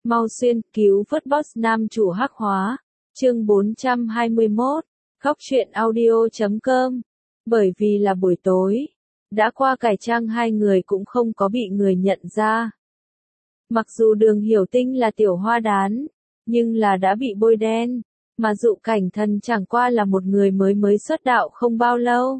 Mau xuyên cứu vớt boss nam chủ hắc hóa. Chương 421. Góc truyện audio.com. Bởi vì là buổi tối, đã qua cải trang hai người cũng không có bị người nhận ra. Mặc dù Đường Hiểu Tinh là tiểu hoa đán, nhưng là đã bị bôi đen, mà Dụ Cảnh Thần chẳng qua là một người mới xuất đạo không bao lâu.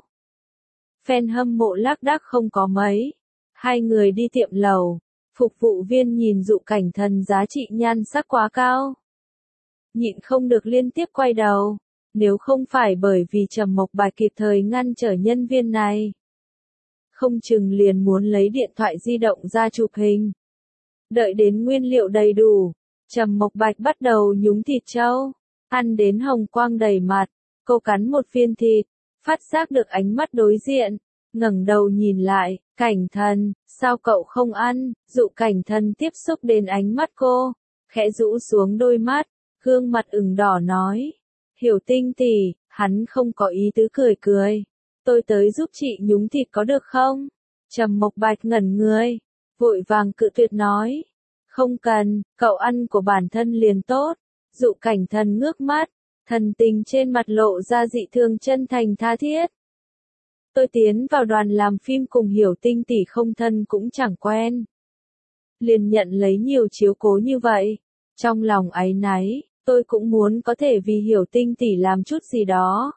Fan hâm mộ lác đác không có mấy. Hai người đi tiệm lầu, phục vụ viên nhìn Dụ Cảnh Thần giá trị nhan sắc quá cao, nhịn không được liên tiếp quay đầu, nếu không phải bởi vì Trầm Mộc Bạch kịp thời ngăn trở nhân viên này, không chừng liền muốn lấy điện thoại di động ra chụp hình. Đợi đến nguyên liệu đầy đủ, Trầm Mộc Bạch bắt đầu nhúng thịt trâu, ăn đến hồng quang đầy mặt. Cô cắn một viên thịt, phát giác được ánh mắt đối diện, ngẩng đầu nhìn lại. Cảnh Thần, sao cậu không ăn? Dụ Cảnh Thần tiếp xúc đến ánh mắt cô, khẽ rũ xuống đôi mắt, gương mặt ửng đỏ nói. Hiểu Tinh tỷ, hắn không có ý tứ cười cười. Tôi tới giúp chị nhúng thịt có được không? Trầm Mộc Bạch ngẩn người, vội vàng cự tuyệt nói. Không cần, cậu ăn của bản thân liền tốt. Dụ Cảnh Thần ngước mắt, thần tình trên mặt lộ ra dị thường chân thành tha thiết. Tôi tiến vào đoàn làm phim cùng Hiểu Tinh tỷ không thân cũng chẳng quen, liền nhận lấy nhiều chiếu cố như vậy. Trong lòng áy náy, tôi cũng muốn có thể vì Hiểu Tinh tỷ làm chút gì đó.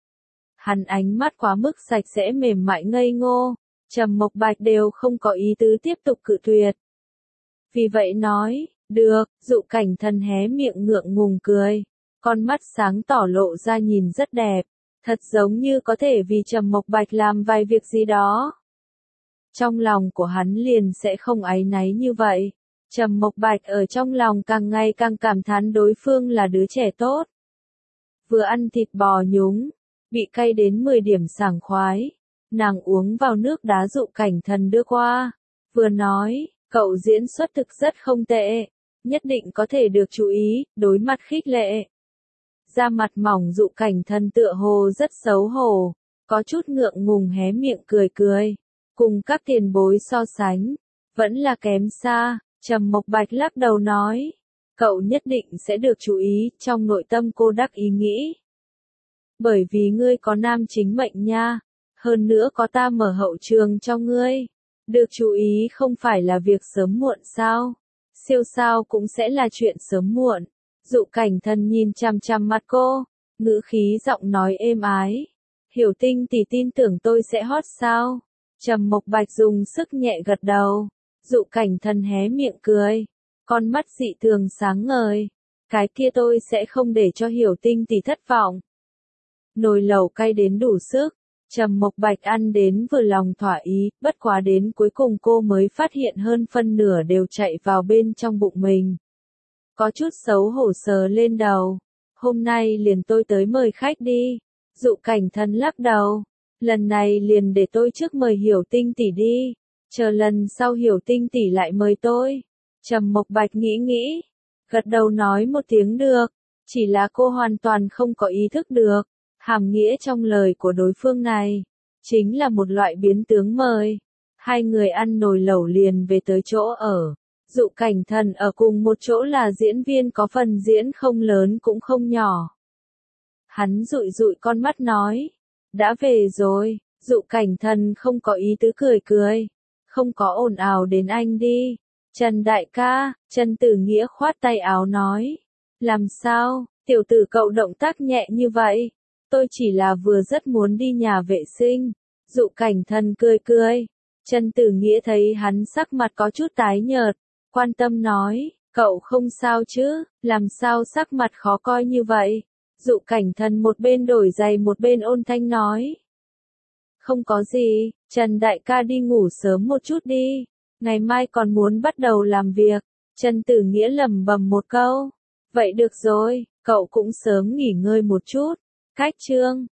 Hắn ánh mắt quá mức sạch sẽ mềm mại ngây ngô, Trầm Mộc Bạch đều không có ý tứ tiếp tục cự tuyệt. Vì vậy nói, được. Dụ Cảnh Thần hé miệng ngượng ngùng cười, con mắt sáng tỏ lộ ra nhìn rất đẹp, thật giống như có thể vì Trầm Mộc Bạch làm vài việc gì đó. Trong lòng của hắn liền sẽ không áy náy như vậy. Trầm Mộc Bạch ở trong lòng càng ngày càng cảm thán đối phương là đứa trẻ tốt. Vừa ăn thịt bò nhúng, bị cay đến 10 điểm sảng khoái, nàng uống vào nước đá Dụ Cảnh Thần đưa qua, vừa nói, cậu diễn xuất thực rất không tệ, nhất định có thể được chú ý. Đối mặt khích lệ, da mặt mỏng Dụ Cảnh Thần tựa hồ rất xấu hổ, có chút ngượng ngùng hé miệng cười cười, cùng các tiền bối so sánh, vẫn là kém xa. Trầm Mộc Bạch lắc đầu nói, cậu nhất định sẽ được chú ý. Trong nội tâm cô đắc ý nghĩ, bởi vì ngươi có nam chính mệnh nha, hơn nữa có ta mở hậu trường cho ngươi, được chú ý không phải là việc sớm muộn sao? Siêu sao cũng sẽ là chuyện sớm muộn. Dụ Cảnh Thần nhìn chằm chằm mặt cô, ngữ khí giọng nói êm ái. Hiểu Tinh tỷ tin tưởng tôi sẽ hot sao? Trầm Mộc Bạch dùng sức nhẹ gật đầu. Dụ Cảnh Thần hé miệng cười, con mắt dị thường sáng ngời. Cái kia tôi sẽ không để cho Hiểu Tinh tỷ thất vọng. Nồi lẩu cay đến đủ sức, Trầm Mộc Bạch ăn đến vừa lòng thỏa ý, bất quá đến cuối cùng cô mới phát hiện hơn phân nửa đều chạy vào bên trong bụng mình. Có chút xấu hổ sờ lên đầu. Hôm nay liền tôi tới mời khách đi. Dụ Cảnh Thần lắc đầu. Lần này liền để tôi trước mời Hiểu Tinh tỷ đi. Chờ lần sau Hiểu Tinh tỷ lại mời tôi. Trầm Mộc Bạch nghĩ, gật đầu nói một tiếng được. Chỉ là cô hoàn toàn không có ý thức được hàm nghĩa trong lời của đối phương này, chính là một loại biến tướng mời. Hai người ăn nồi lẩu liền về tới chỗ ở. Dụ Cảnh Thần ở cùng một chỗ là diễn viên có phần diễn không lớn cũng không nhỏ. Hắn dụi dụi con mắt nói, đã về rồi. Dụ Cảnh Thần không có ý tứ cười cười, không có ồn ào đến anh đi. Trần đại ca, Trần Tử Nghĩa khoát tay áo nói, làm sao, tiểu tử cậu động tác nhẹ như vậy? Tôi chỉ là vừa rất muốn đi nhà vệ sinh. Dụ Cảnh Thần cười cười. Trần Tử Nghĩa thấy hắn sắc mặt có chút tái nhợt, quan tâm nói, cậu không sao chứ, làm sao sắc mặt khó coi như vậy? Dụ Cảnh Thần một bên đổi giày một bên ôn thanh nói, không có gì, Trần đại ca đi ngủ sớm một chút đi, ngày mai còn muốn bắt đầu làm việc. Trần Tử Nghĩa lẩm bẩm một câu, vậy được rồi, cậu cũng sớm nghỉ ngơi một chút. Cách chương